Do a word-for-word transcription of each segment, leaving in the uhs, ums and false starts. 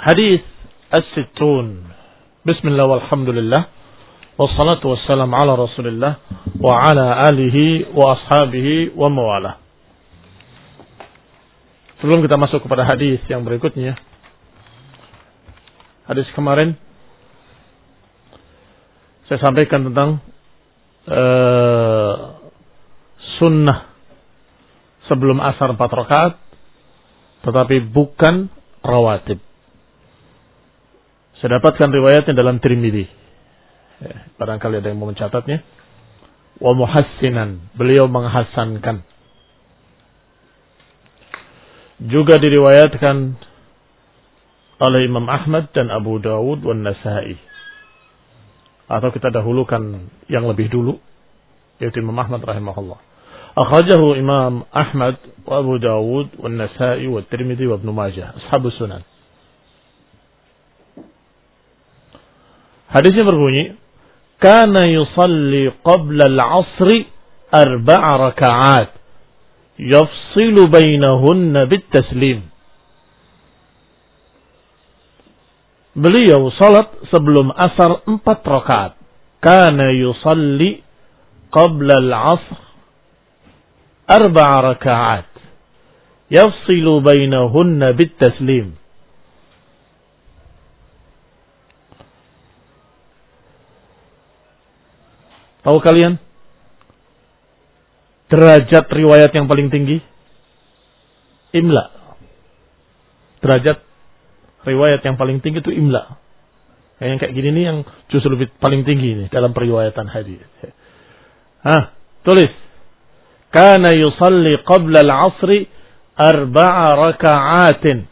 Hadis as-sittun. Bismillah walhamdulillah. Wassalatu wassalam ala rasulillah. Wa ala alihi wa ashabihi wa mawalah. Sebelum kita masuk kepada hadis yang berikutnya. Hadis kemarin saya sampaikan tentang uh, sunnah sebelum asar empat rakaat, tetapi bukan rawatib. Saya dapatkan riwayatnya dalam Tirmidzi. Ya, barangkali ada yang mau mencatatnya. Wa muhassinan, beliau menghasankan. Juga diriwayatkan oleh Imam Ahmad dan Abu Dawud dan Nasa'i. Atau kita dahulukan yang lebih dulu, yaitu Imam Ahmad rahimahullah. Akhrajahu Imam Ahmad wa Abu Dawud wa Nasa'i wa Tirmidzi wa Ibnu Majah, ashabus sunan. Hadisnya berbunyi, kana yusalli qabla al-'asri arba'a raka'at yafsilu bainahunna bit-taslim. Beliau salat sebelum asar empat rakaat. Kana yusalli qabla al-'asr arba'a raka'at yafsilu bainahunna bit-taslim. Tahu kalian derajat riwayat yang paling tinggi? Imla. Derajat riwayat yang paling tinggi itu imla. Yang kayak gini nih yang justru lebih paling tinggi nih dalam periwayatan hadis. Hah, tulis. Kana yusalli qabla al-'asri arba'a raka'atin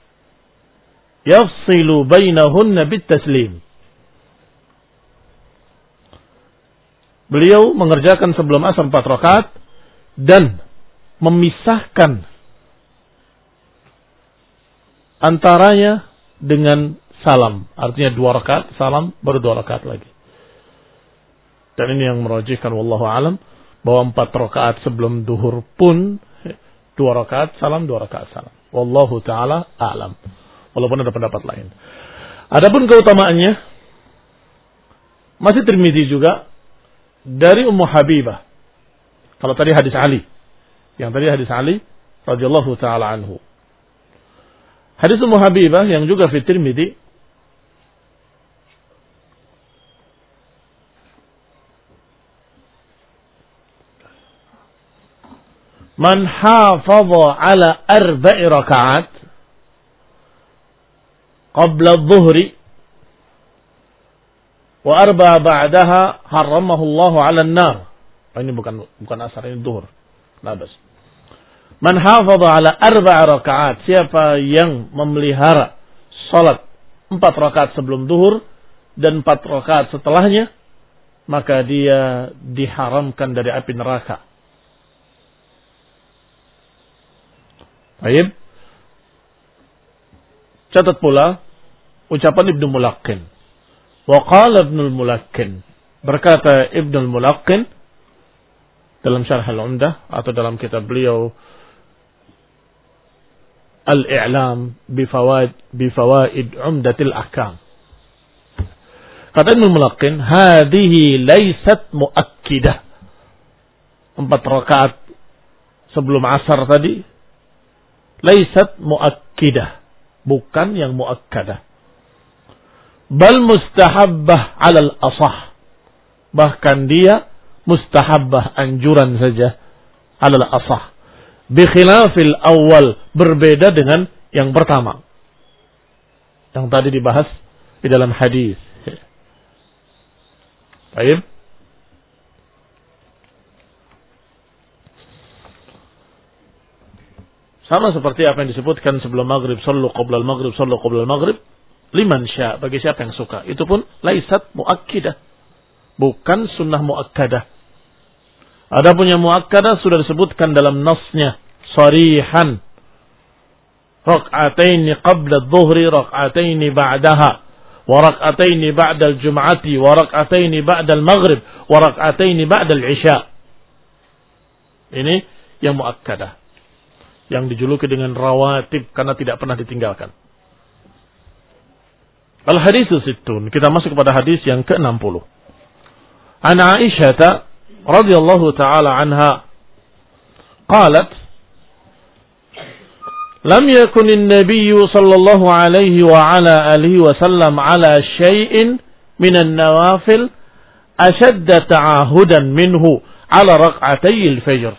yafsilu bainahunna bit-taslim. Beliau mengerjakan sebelum asar empat rakaat dan memisahkan antaranya dengan salam. Artinya dua rakaat, salam, baru dua rakaat lagi. Dan ini yang merajihkan wallahu alam bahwa empat rakaat sebelum duhur pun dua rakaat salam, dua rakaat salam. Wallahu taala a'lam. Walaupun ada pendapat lain. Adapun keutamaannya masih Tirmidzi juga dari Ummu Habibah. Kalau tadi hadis Ali, yang tadi hadis Ali radhiyallahu taala anhu. Hadis Ummu Habibah yang juga fi Tirmidzi, man hafadha ala arba'i raka'at qabla adh-dhuhri wa arba'a ba'daha harramahu Allah 'ala an-nar. Ini bukan bukan asar, ini zuhur. Labas. Man hafadha 'ala arba'a raka'at, siapa yang memelihara salat empat rakaat sebelum zuhur dan empat rakaat setelahnya, maka dia diharamkan dari api neraka. Baik. Catat pula ucapan Ibnu Mulaqqin. Wa qala Ibnu Mulaqqin, berkata Ibnu Mulaqqin dalam Syarh Al-Umdah atau dalam kitab beliau Al-I'lam bi fawaid bi fawaid Umdatil Ahkam. Kata Ibnu Mulaqqin, hadhihi laysat muakkidah. Empat rakaat sebelum asar tadi laysat muakkidah, bukan yang muakkadah. Bal mustahabbah alal asah. Bahkan dia mustahabbah, anjuran saja, alal asah. Bikhilafil awal, berbeda dengan yang pertama, yang tadi dibahas di dalam hadis. Baik. Sama seperti apa yang disebutkan sebelum maghrib, sallu qabla al-maghrib, sallu qabla al-maghrib. Liman sya', bagi siapa yang suka. Itu pun laisat muakkidah, bukan sunnah muakkadah. Adapun yang muakkadah sudah disebutkan dalam nasnya sarihan. Rak'ataini qabla adh-dhuhri, rak'ataini ba'daha, wa rak'ataini ba'da al-jum'ati, wa rak'ataini ba'da al-maghrib, wa rak'ataini ba'da al-isya. Ini yang muakkadah, yang dijuluki dengan rawatib karena tidak pernah ditinggalkan. Al-haditsu sittun. Kita masuk kepada hadis yang ke enam puluh. An Aisyah radhiyallahu taala anha qalat lam yakun an-nabiy sallallahu alaihi wa ala alihi wa sallam ala syai'in min an-nawafil ashadda ta'ahudan minhu ala rak'atay al-fajr.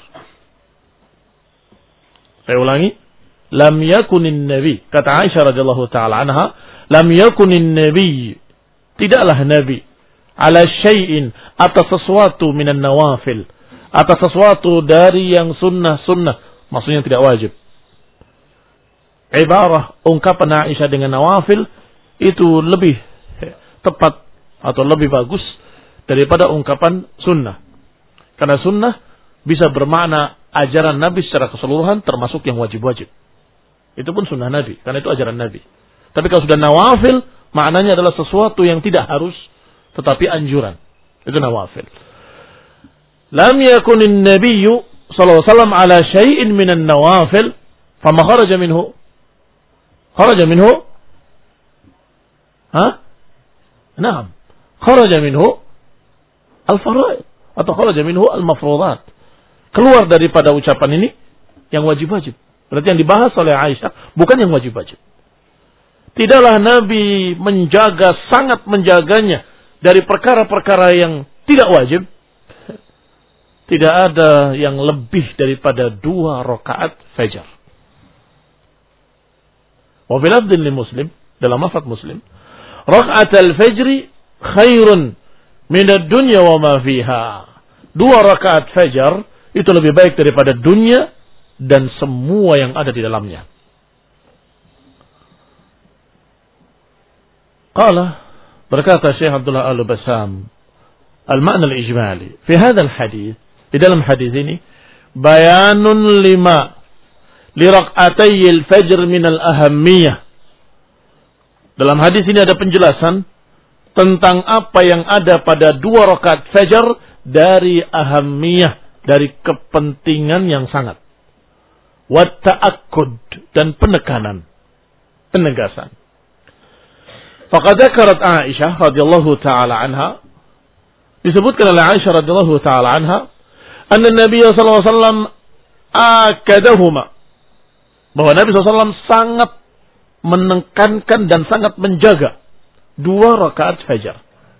Saya ulangi. Lam yakunin nabi, kata Aisyah radhiyallahu taala anha, lam yakunin nabi, tidaklah nabi ala syai'in, atas sesuatu minan nawafil, atas sesuatu dari yang sunnah-sunnah, maksudnya tidak wajib. Ibarah ungkapan Aisyah dengan nawafil itu lebih tepat atau lebih bagus daripada ungkapan sunnah. Karena sunnah bisa bermakna ajaran Nabi secara keseluruhan termasuk yang wajib-wajib. Itu pun sunnah Nabi, karena itu ajaran Nabi. Tapi kalau sudah nawafil, maknanya adalah sesuatu yang tidak harus, tetapi anjuran. Itu nawafil. Lam yakunin nabiyyu sallallahu alaihi wasallam ala syai'in minan nawafil, fama kharaja minhu. Kharaja minhu? Ha? Naam. Kharaja minhu al-fara'id. Atau kharaja minhu al-mafruḍat. Keluar daripada ucapan ini yang wajib-wajib. Berarti yang dibahas oleh Aisyah bukan yang wajib-wajib. Tidaklah Nabi menjaga, sangat menjaganya dari perkara-perkara yang tidak wajib. Tidak ada yang lebih daripada dua rakaat fajar. Wa fil lafdhin li Muslim, dalam lafaz Muslim, rakaat al-fajri khairun min ad-dunya wa ma fiha. Dua rakaat fajar itu lebih baik daripada dunia dan semua yang ada di dalamnya. Qala, berkata Syekh Abdullah Al-Bassam, al-ma'na al-ijmali fi hadzal hadits, di dalam hadis ini bayanun lima li rak'atay al-fajr min al-ahammiyah. Dalam hadis ini ada penjelasan tentang apa yang ada pada dua rakaat fajar dari ahammiyah, dari kepentingan yang sangat. Wa ta'akkud, dan penekanan, penegasan. Faqad dzakarat Aisyah radhiyallahu taala anha, disebutkan oleh Aisyah radhiyallahu taala anha, anna Nabi sallallahu alaihi wasallam akadahuma, bahwa Nabi sallallahu alaihi wasallam sangat menekankan dan sangat menjaga dua rakaat fajar.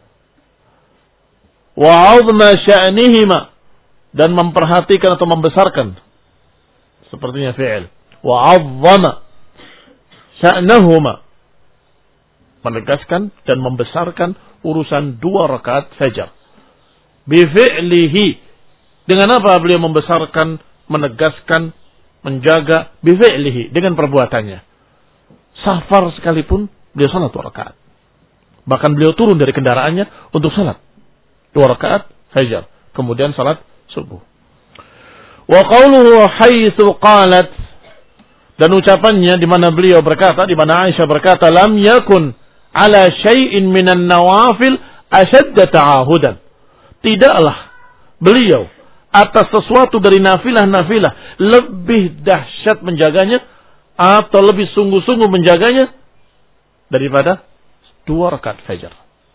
Wa 'azma sya'nihima, dan memperhatikan atau membesarkan, sepertinya fi'il, wa 'azzama sya'nahuma, menegaskan dan membesarkan urusan dua rakaat fajar. Bi fi'lihi, dengan apa beliau membesarkan, menegaskan, menjaga? Bi fi'lihi, dengan perbuatannya. Safar sekalipun beliau salat dua rakaat. Bahkan beliau turun dari kendaraannya untuk salat dua rakaat fajar, kemudian salat subuh. Wa qawluhu haitsu qalat, dan ucapannya di mana beliau berkata, di mana Aisyah berkata, lam yakun ala syai'in minan nawafil ashadda ta'ahudan. Tidaklah beliau atas sesuatu dari nafilah-nafilah lebih dahsyat menjaganya atau lebih sungguh-sungguh menjaganya daripada dua rakaat fajar.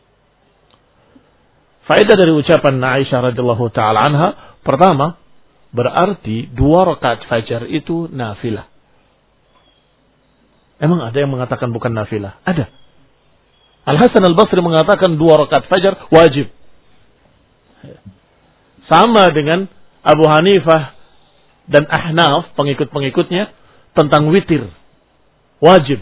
Faedah dari ucapan Aisyah radhiyallahu taala anha, pertama, berarti dua rakaat fajar itu nafilah. Emang ada yang mengatakan bukan nafilah? Ada. Al-Hasan Al-Basri mengatakan dua rakaat fajar wajib. Sama dengan Abu Hanifah dan Ahnaf, pengikut-pengikutnya, tentang witir. Wajib.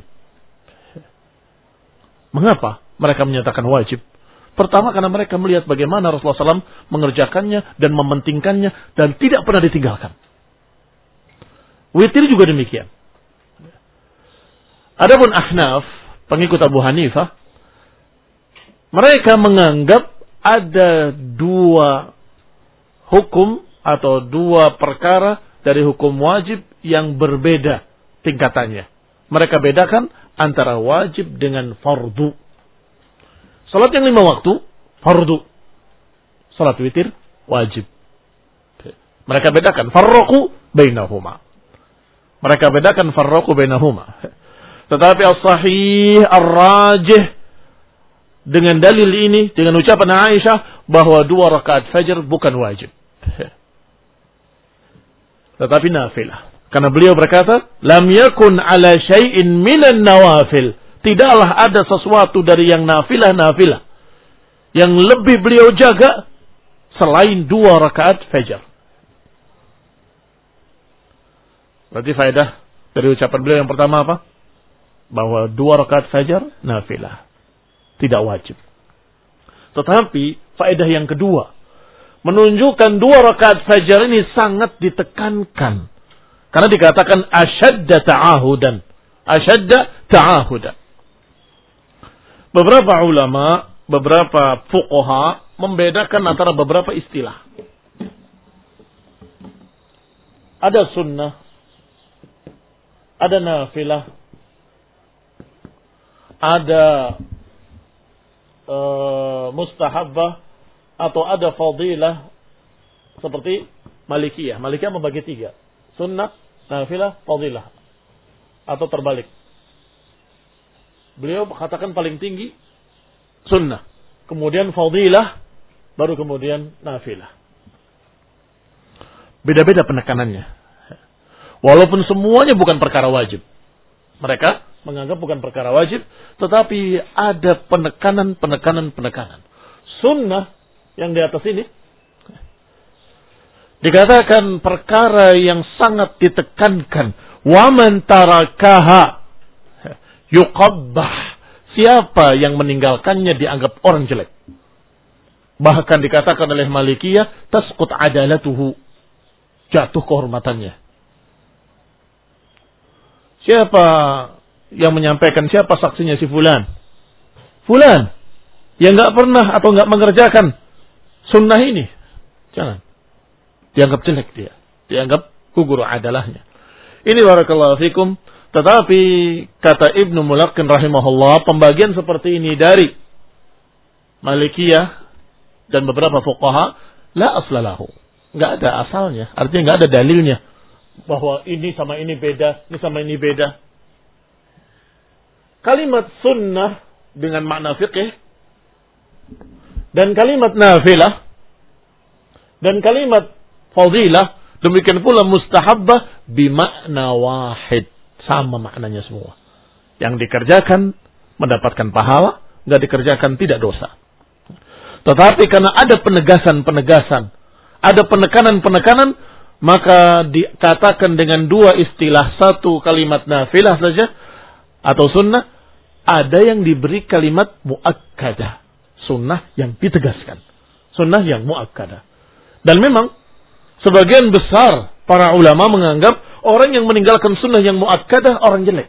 Mengapa mereka menyatakan wajib? Pertama, karena mereka melihat bagaimana Rasulullah shallallahu alaihi wasallam mengerjakannya dan mementingkannya dan tidak pernah ditinggalkan. Witir juga demikian. Adapun Ahnaf, pengikut Abu Hanifah, mereka menganggap ada dua hukum atau dua perkara dari hukum wajib yang berbeda tingkatannya. Mereka bedakan antara wajib dengan fardu. Salat yang lima waktu, fardu. Salat witir, wajib. Mereka bedakan, farraqu bainahuma. Mereka bedakan farraqu bainahuma. Tetapi as-sahih, ar-rajih, dengan dalil ini, dengan ucapan Aisyah bahwa dua rakaat fajar bukan wajib, tetapi nafilah. Karena beliau berkata, lam yakun ala syai'in minan nawafil. Tidaklah ada sesuatu dari yang nafilah-nafilah yang lebih beliau jaga selain dua rakaat fajar. Berarti faedah dari ucapan beliau yang pertama apa? Bahwa dua rakaat fajar nafilah, tidak wajib. Tetapi faedah yang kedua menunjukkan dua rakaat fajar ini sangat ditekankan. Karena dikatakan asyadda ta'ahudan. Asyadda ta'ahudan. Beberapa ulama, beberapa fuqaha membedakan antara beberapa istilah. Ada sunnah, ada nafilah, ada uh, mustahabbah, atau ada fadilah, seperti Malikiyah. Malikiyah membagi tiga. Sunnah, nafilah, fadilah. Atau terbalik. Beliau katakan paling tinggi sunnah. Kemudian fadilah, baru kemudian nafilah. Beda-beda penekanannya. Walaupun semuanya bukan perkara wajib. Mereka menganggap bukan perkara wajib, tetapi ada penekanan, penekanan, penekanan. Sunnah yang di atas ini dikatakan perkara yang sangat ditekankan. Wa man tarakaha yuqabbah. Siapa yang meninggalkannya dianggap orang jelek. Bahkan dikatakan oleh Malikiyah, tasqut adalatuhu. Jatuh kehormatannya. Siapa yang menyampaikan, siapa saksinya si fulan? Fulan yang enggak pernah atau enggak mengerjakan sunnah ini. Jangan. Dianggap jelek dia. Dianggap gugur adalahnya. Ini barakallahu fikum. Tetapi kata Ibnu Mulaqqin rahimahullah, pembagian seperti ini dari Malikiyah dan beberapa fuqaha la aslalahu. Enggak ada asalnya. Artinya enggak ada dalilnya bahwa ini sama ini beda, ini sama ini beda. Kalimat sunnah dengan makna fiqih dan kalimat nafilah dan kalimat fadilah, demikian pula mustahabbah bimakna wahid. Sama maknanya semua. Yang dikerjakan mendapatkan pahala, enggak dikerjakan tidak dosa. Tetapi karena ada penegasan-penegasan, ada penekanan-penekanan, maka dikatakan dengan dua istilah, satu kalimat nafilah saja atau sunnah, ada yang diberi kalimat muakkadah, sunnah yang ditegaskan, sunnah yang muakkadah. Dan memang sebagian besar para ulama menganggap orang yang meninggalkan sunnah yang muakkadah orang jelek.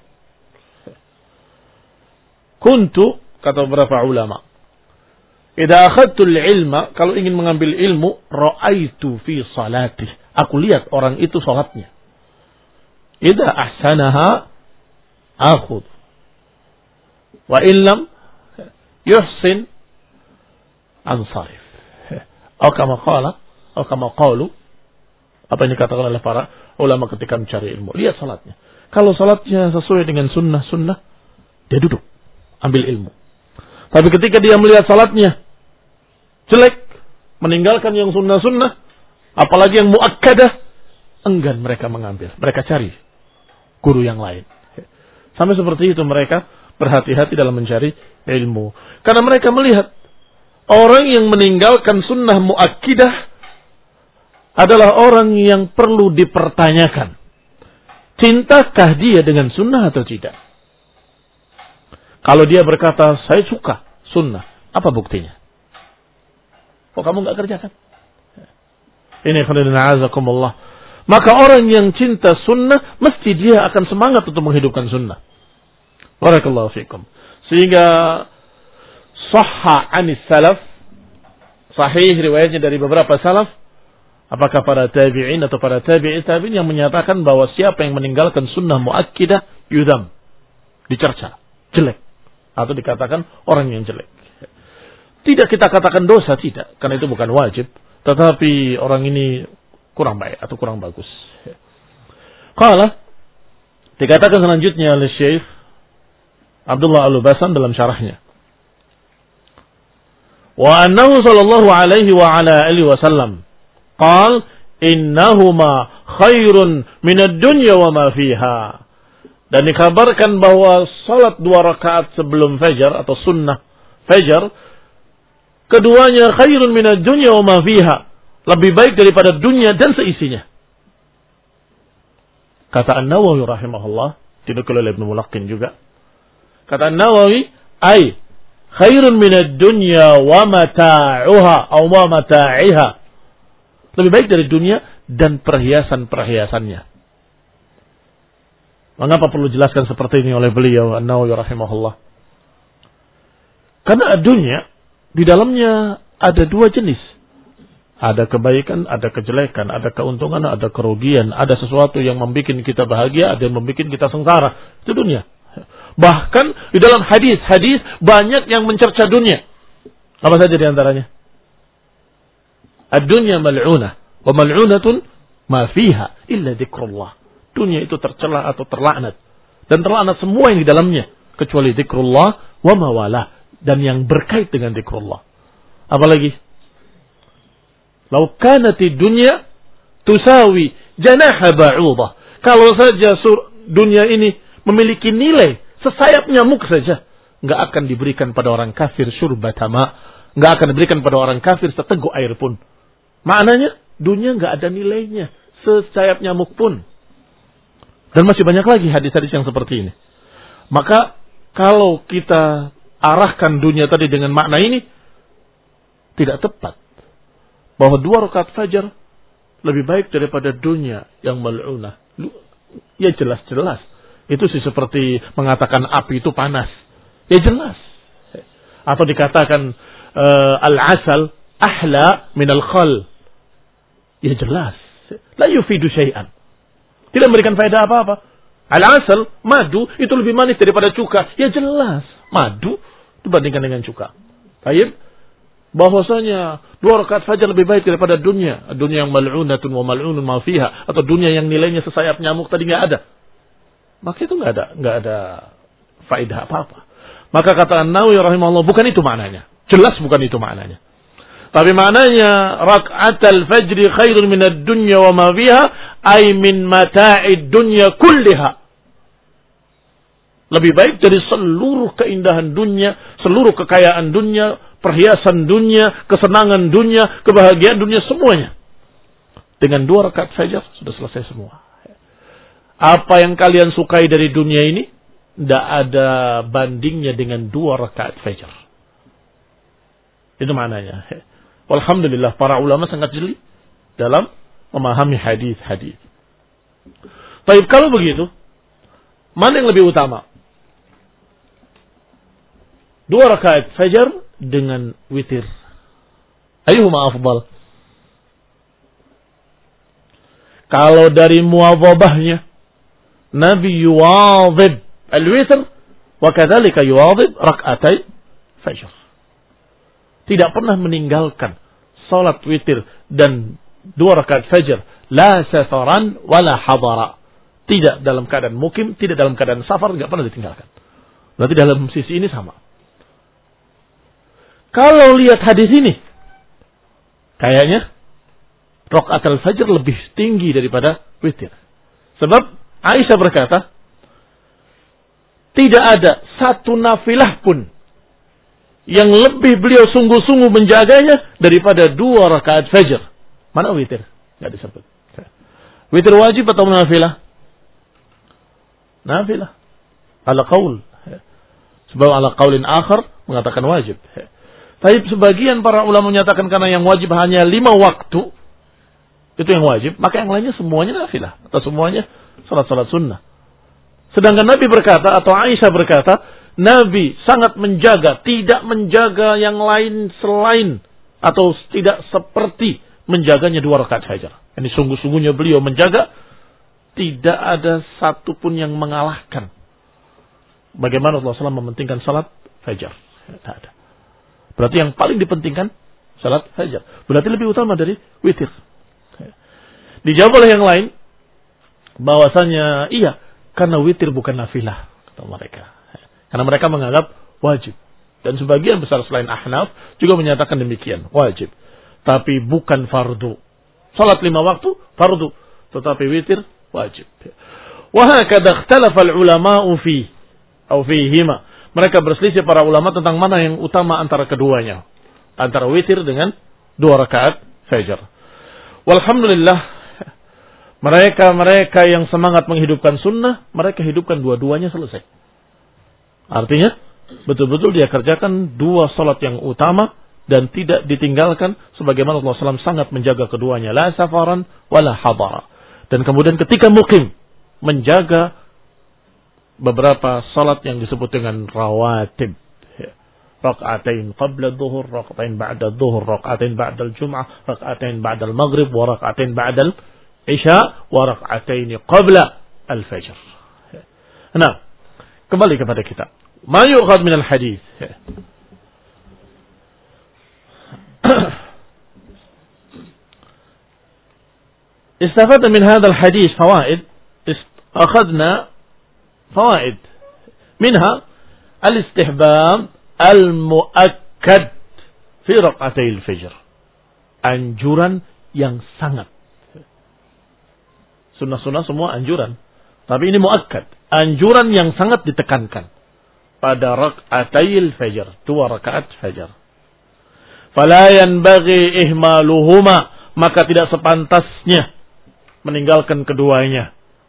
Kuntu, kata beberapa ulama, idza akhadtu al-ilma, kalau ingin mengambil ilmu, ra'aitu fi salatih, aku lihat orang itu salatnya. Idza ahsanaha akhudh. Wa illam yuhsin ansarif. Atau kama qala, atau kama qalu, apa yang dikatakan oleh para ulama ketika mencari ilmu. Lihat salatnya. Kalau salatnya sesuai dengan sunnah-sunnah, dia duduk, ambil ilmu. Tapi ketika dia melihat salatnya jelek, meninggalkan yang sunnah-sunnah, apalagi yang muakkadah, enggan mereka mengambil. Mereka cari guru yang lain. Sampai seperti itu mereka berhati-hati dalam mencari ilmu. Karena mereka melihat orang yang meninggalkan sunnah muakkidah adalah orang yang perlu dipertanyakan. Cintakah dia dengan sunnah atau tidak? Kalau dia berkata, saya suka sunnah, apa buktinya? Kok kamu nggak kerjakan? Ini khairullahi azakumullah. Maka orang yang cinta sunnah, mesti dia akan semangat untuk menghidupkan sunnah. Barakallahu fikum. Sehingga sahha anis salaf, sahih riwayatnya dari beberapa salaf, apakah para tabi'in atau para tabi'i tabi'in, yang menyatakan bahwa siapa yang meninggalkan sunnah muakkidah yudam, dicerca, jelek, atau dikatakan orang yang jelek. Tidak kita katakan dosa, tidak, karena itu bukan wajib, tetapi orang ini kurang baik atau kurang bagus. Qala, dikatakan selanjutnya oleh Syekh Abdullah Al-Basan dalam syarahnya, Wa annahu sallallahu alaihi wa ala alihi wasallam qala innahuma khairun minad dunya wa ma fiha. Dan dikabarkan bahwa salat dua rakaat sebelum fajar atau sunnah fajar, keduanya khairun minad dunya wa ma fiha, lebih baik daripada dunia dan seisinya. Kata An-Nawawi rahimahullah, dinukil oleh Ibnu Mulaqqin juga. Kata An-Nawawi, ai khairun minad dunya wa mata'uha atau wa mata'iha. Lebih baik dari dunia dan perhiasan-perhiasannya. Mengapa perlu jelaskan seperti ini oleh beliau An-Nawawi rahimahullah? Karena dunia di dalamnya ada dua jenis. Ada kebaikan, ada kejelekan, ada keuntungan, ada kerugian, ada sesuatu yang membuat kita bahagia, ada yang membuat kita sengsara. Itu dunia. Bahkan di dalam hadis-hadis banyak yang mencerca dunia. Apa saja di antaranya? Ad-dunya mal'unah wa mal'unatun ma fiha illa dzikrullah. Dunia itu tercela atau terlaknat. Dan terlaknat semua yang di dalamnya. Kecuali zikrullah wa mawalah. Dan yang berkait dengan zikrullah. Apalagi? Lau kanati dunya tusawi janaha ba'udah. Kalau saja sur dunia ini memiliki nilai sesayap nyamuk saja. Nggak akan diberikan pada orang kafir syurbatama. Nggak akan diberikan pada orang kafir seteguk air pun. Maknanya dunia nggak ada nilainya. Sesayap nyamuk pun. Dan masih banyak lagi hadis-hadis yang seperti ini. Maka kalau kita arahkan dunia tadi dengan makna ini, tidak tepat. Bahwa dua rakaat fajar lebih baik daripada dunia yang mal'unah. Ya jelas-jelas. Itu sih seperti mengatakan api itu panas. Ya jelas. Atau dikatakan uh, al-asal ahla minal khal. Ya jelas. La yufidu syai'an. Tidak memberikan faedah apa-apa. Al-asal, madu, itu lebih manis daripada cuka. Ya jelas. Madu dibandingkan dengan cuka. Baik. Bahwasanya dua rakaat fajar lebih baik daripada dunia. Dunia yang mal'unatun wa mal'unun ma fiha. Atau dunia yang nilainya sesayap nyamuk tadi nggak ada. Maka itu nggak ada, nggak ada faedah apa-apa. Maka kata An-Nawawi rahimahullah, bukan itu maknanya. Jelas bukan itu maknanya. Tapi maknanya rak'atul fajri khairun minad dunya wa ma fiha, ay min mata'id dunya kulliha. Lebih baik dari seluruh keindahan dunia, seluruh kekayaan dunia, perhiasan dunia, kesenangan dunia, kebahagiaan dunia semuanya. Dengan dua rakaat fajar sudah selesai semua. Apa yang kalian sukai dari dunia ini tidak ada bandingnya dengan dua rakaat fajar. Itu maknanya. Alhamdulillah para ulama sangat jeli dalam memahami hadis-hadis. Baik, kalau begitu, mana yang lebih utama? Dua rakaat fajar dengan witir. Ayyuhuma afdal? Kalau dari muwadhabahnya, Nabi yuwadhib al-witr wa kadzalika yuwadhib rak'atai fajr. Tidak pernah meninggalkan salat witir dan dua rakaat fajar, la safaran wala hadara. Tidak dalam keadaan mukim, tidak dalam keadaan safar, enggak pernah ditinggalkan. Berarti dalam sisi ini sama. Kalau lihat hadis ini, kayaknya rakaat al-fajr lebih tinggi daripada witir. Sebab Aisyah berkata, tidak ada satu nafilah pun yang lebih beliau sungguh-sungguh menjaganya daripada dua rakaat fajar. Mana witir? Tidak disebut. Witir wajib atau nafilah? Nafilah. Ala qaul. Sebab ala qaulin akhar mengatakan wajib. Tapi sebagian para ulama menyatakan karena yang wajib hanya lima waktu, itu yang wajib, maka yang lainnya semuanya nafilah. Atau semuanya salat-salat sunnah. Sedangkan Nabi berkata, atau Aisyah berkata, Nabi sangat menjaga, tidak menjaga yang lain selain, atau tidak seperti menjaganya dua rakaat fajar. Ini sungguh-sungguhnya beliau menjaga, tidak ada satupun yang mengalahkan. Bagaimana Rasulullah shallallahu alaihi wasallam mementingkan salat fajar. Tidak ada. Berarti yang paling dipentingkan salat fajar. Berarti lebih utama dari witir. Dijawab oleh yang lain, bahwasanya iya, karena witir bukan nafilah, kata mereka. Karena mereka menganggap wajib. Dan sebagian besar selain Ahnaf juga menyatakan demikian, wajib. Tapi bukan fardu. Salat lima waktu, fardu. Tetapi witir, wajib. Wahakadha ikhtalafa al-ulama'u fi, atau fihima. Mereka berselisih para ulama tentang mana yang utama antara keduanya. Antara witir dengan dua rakaat fajar. Walhamdulillah, mereka-mereka yang semangat menghidupkan sunnah, mereka hidupkan dua-duanya selesai. Artinya, betul-betul dia kerjakan dua salat yang utama dan tidak ditinggalkan sebagaimana Rasulullah shallallahu alaihi wasallam sangat menjaga keduanya. La safaran wala hadara. Dan kemudian ketika mukim, menjaga beberapa salat yang disebut dengan rawatib. Rak'atain qabla dhuhur, rak'atain ba'da dhuhur, rak'atain ba'da al-jum'ah, rak'atain ba'da al-maghrib, wa rak'atain ba'da al-isya, wa rak'atain qabla al-fajr. Nah, kembali kepada kita. Ma yu'khad min al-hadith. Istafadna min hadha al-hadith fawaid. Akhadna fawaid. Minha al-istihbab al-mu'akkad fi rak'atay al-fajr. Anjuran yang sangat. Sunnah-sunnah semua anjuran. Tapi ini mu'akkad. Anjuran yang sangat ditekankan. Pada rak'atay al-fajr. Dua rakaat fajar. Fala yanbaghi ihmaluhuma. Maka tidak sepantasnya meninggalkan keduanya.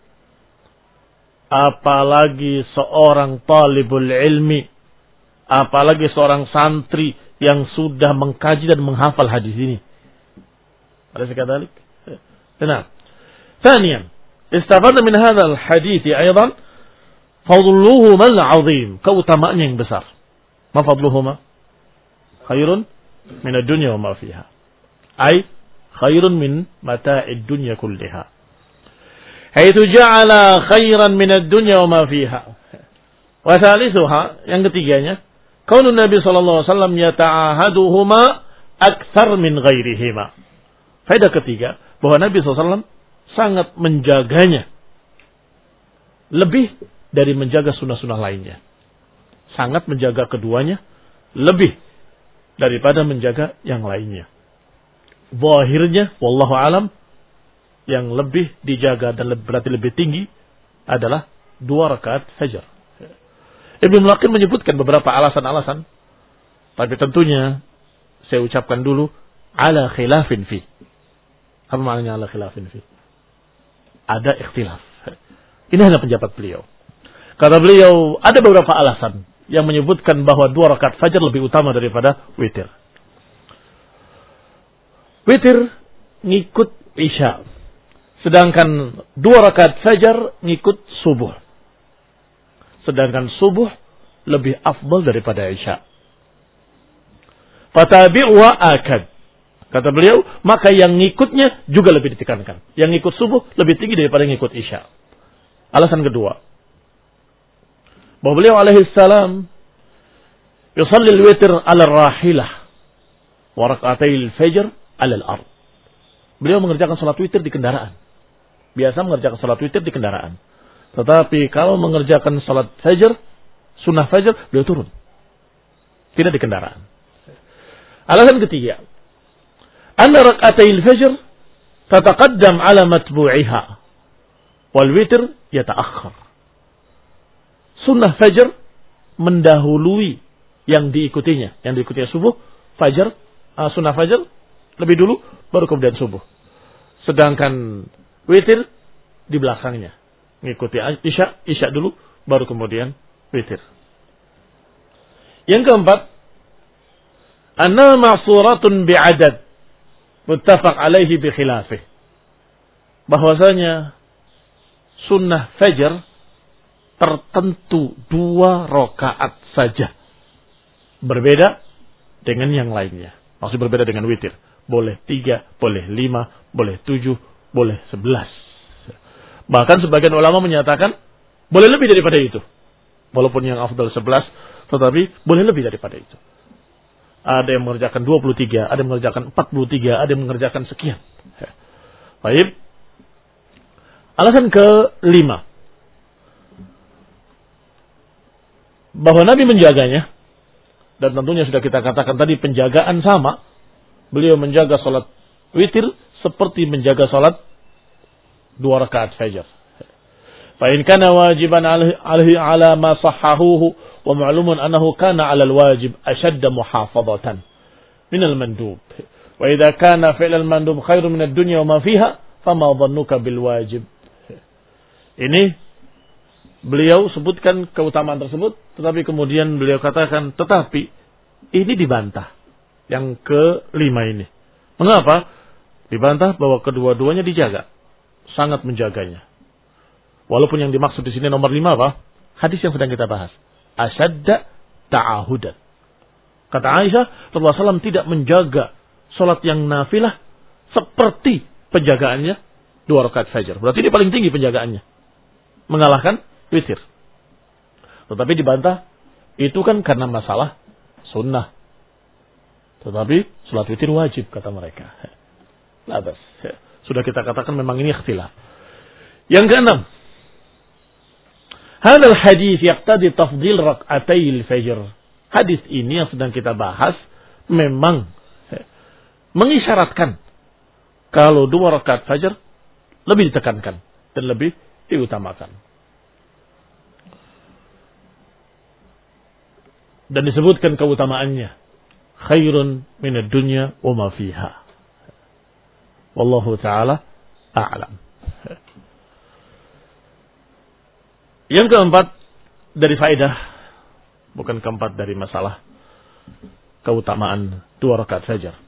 Apalagi seorang talibul ilmi, apalagi seorang santri yang sudah mengkaji dan menghafal hadis ini. Ada sekadalik? Nah, ثانيا استفدنا من هذا الحديث أيضا فضلهما العظيم, keutamaannya yang besar. ما فضلهما خير من الدنيا وما فيها, أي خير من متاع الدنيا كلها, حيث جعل خيرا من الدنيا وما فيها. وثالثها, yang ketiganya, kaun Nabi sallallahu alaihi wasallam yata'ahaduhuma akthar min ghairihima. Faedah ketiga, bahwa Nabi sallallahu alaihi wasallam sangat menjaganya lebih dari menjaga sunnah-sunnah lainnya. Sangat menjaga keduanya lebih daripada menjaga yang lainnya. Zahirnya wallahu alam, yang lebih dijaga dan berarti lebih tinggi adalah dua rakaat fajar. Ibnu Mulaqin menyebutkan beberapa alasan-alasan, tapi tentunya saya ucapkan dulu ala khilafin fi. Apa maknanya ala khilafin fi? Ada ikhtilaf. Ini hanya pendapat beliau. Kata beliau, ada beberapa alasan yang menyebutkan bahwa dua rakaat fajar lebih utama daripada witir. Witir ngikut isya, sedangkan dua rakaat fajar ngikut subuh. Sedangkan subuh lebih afdal daripada isya. Fatabi'wa akad. Kata beliau, maka yang ngikutnya juga lebih ditekankan. Yang ngikut subuh lebih tinggi daripada yang ngikut isya. Alasan kedua, bahwa beliau alaihi salam yusalli al-witr ala rahilah wa rak'atay al-fajr ala al-ard. Beliau mengerjakan salat witir di kendaraan. Biasa mengerjakan salat witir di kendaraan. Tetapi kalau mengerjakan salat fajar, sunnah fajar, beliau turun. Tidak di kendaraan. Alasan ketiga, anna rak'atay al-fajr tataqaddam ala matbu'iha wal witr yata'akhkhar. Sunnah fajar mendahului yang diikutinya. Yang diikutinya subuh, fajar, uh, sunnah fajar lebih dulu, baru kemudian subuh. Sedangkan witir di belakangnya. Mengikuti isya, isya dulu, baru kemudian witir. Yang keempat, anna ma'suratun bi'adad muttafaq alaihi bi khilafih. Bahwasanya sunnah fajar tertentu dua rakaat saja. Berbeda dengan yang lainnya. Maksud berbeda dengan witir. Boleh tiga, boleh lima, boleh tujuh, boleh sebelas. Bahkan sebagian ulama menyatakan boleh lebih daripada itu. Walaupun yang afdal sebelas, tetapi boleh lebih daripada itu. Ada yang mengerjakan dua puluh tiga, ada yang mengerjakan empat puluh tiga, ada yang mengerjakan sekian. Baik. Alasan kelima, bahwa Nabi menjaganya Dan tentunya sudah kita katakan tadi penjagaan sama. Beliau menjaga salat witir seperti menjaga salat dua rakaat fajar. Fa in kana wajiban alaihi ala ma sahhahuhu wa ma'lumun annahu kana 'ala al-wajib ashadd muhafadatan min al-mandub. Wa idza kana fi'l al-mandub khairun min ad-dunya wa ma fiha fama dhannuka bil wajib. Ini beliau sebutkan keutamaan tersebut, tetapi kemudian beliau katakan tetapi ini dibantah yang kelima ini. Mengapa? Dibantah bahwa kedua-duanya dijaga, sangat menjaganya. Walaupun yang dimaksud di sini nomor lima apa? Hadis yang sedang kita bahas. Asyadda ta'ahudan. Kata Aisyah, Rasulullah shallallahu alaihi wasallam tidak menjaga salat yang nafilah seperti penjagaannya dua rakaat fajar. Berarti dia paling tinggi penjagaannya, mengalahkan witir. Tetapi dibantah, itu kan karena masalah sunnah. Tetapi salat witir wajib kata mereka. Labas. Sudah kita katakan memang ini ikhtilaf. Yang keenam, hadal hadis yaqtadi tafdil rak'atayil fajr. Hadis ini yang sedang kita bahas memang mengisyaratkan kalau dua rakaat fajar lebih ditekankan dan lebih diutamakan. Dan disebutkan keutamaannya, khairun minad dunya wa ma fiha. Wallahu ta'ala a'lam. Yang keempat dari faedah, bukan keempat dari masalah keutamaan dua rakaat fajar.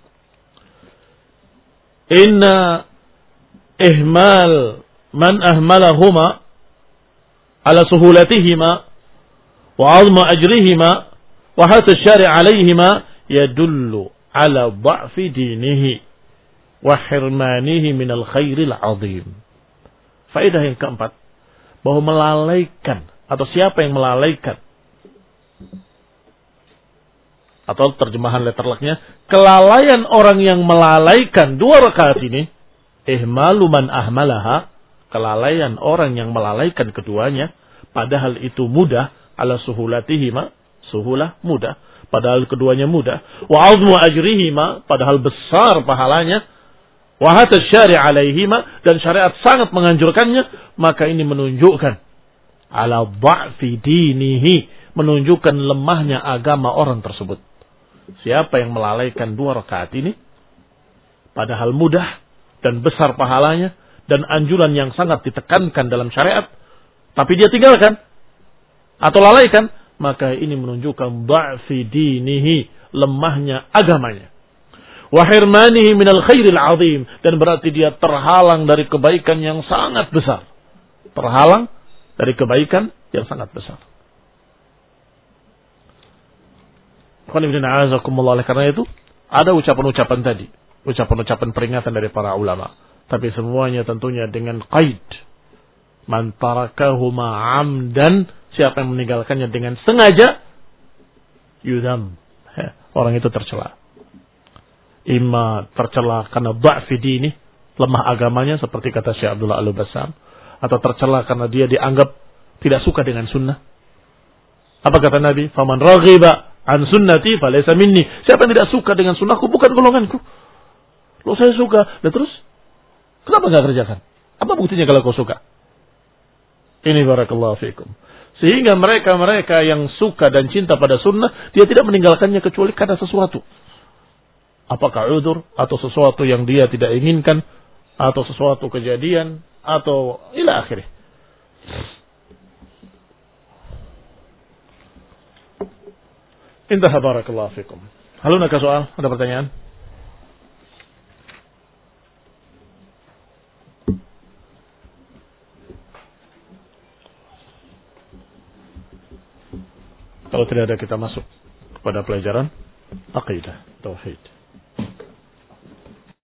Inna ihmal man ahmalahuma ala suhulatihima wa 'azma ajrihima wa hatta syari' 'alayhima yadullu ala dha'fi dinihi wa hirmanihi minal khairil 'azim. Faedah yang keempat, bahwa melalaikan atau siapa yang melalaikan, atau terjemahan letterlocknya, kelalaian orang yang melalaikan dua rakaat ini, ihmalu man ahmalaha, kelalaian orang yang melalaikan keduanya, padahal itu mudah, ala suhulatihima, suhulah mudah, padahal keduanya mudah, wa 'azmu ajrihima, padahal besar pahalanya, wa hatta syari' 'alaihima, dan syariat sangat menganjurkannya, maka ini menunjukkan ala dha'fi dinihi, menunjukkan lemahnya agama orang tersebut. Siapa yang melalaikan dua rakaat ini, padahal mudah dan besar pahalanya dan anjuran yang sangat ditekankan dalam syariat, tapi dia tinggalkan atau lalaikan, maka ini menunjukkan dha'fi dinihi, lemahnya agamanya. Wa hirmanihi minal khairil 'azim, dan berarti dia terhalang dari kebaikan yang sangat besar. Terhalang dari kebaikan yang sangat besar. Oleh karena itu, ada ucapan-ucapan tadi, ucapan-ucapan peringatan dari para ulama, tapi semuanya tentunya dengan qaid. Man tarakahuma 'amdan, siapa yang meninggalkannya dengan sengaja, yudam, orang itu tercela. Imma tercela karena dha'fi dini, lemah agamanya seperti kata Syekh Abdullah Al-Bassam, atau tercela karena dia dianggap tidak suka dengan sunnah. Apa kata Nabi? Faman raghiba an sunnati falaysa minni. Siapa yang tidak suka dengan sunnahku bukan golonganku. Loh, saya suka. Dan terus kenapa enggak kerjakan? Apa buktinya kalau kau suka? Ini barakallahu fikum. Sehingga mereka-mereka yang suka dan cinta pada sunnah, dia tidak meninggalkannya kecuali karena sesuatu. Apakah udzur, atau sesuatu yang dia tidak inginkan, atau sesuatu kejadian, atau ila akhirih. Intaha barakallahu fikum. Halunaka soal? Ada pertanyaan? Kalau tidak ada, kita masuk kepada pelajaran aqidah, tauhid.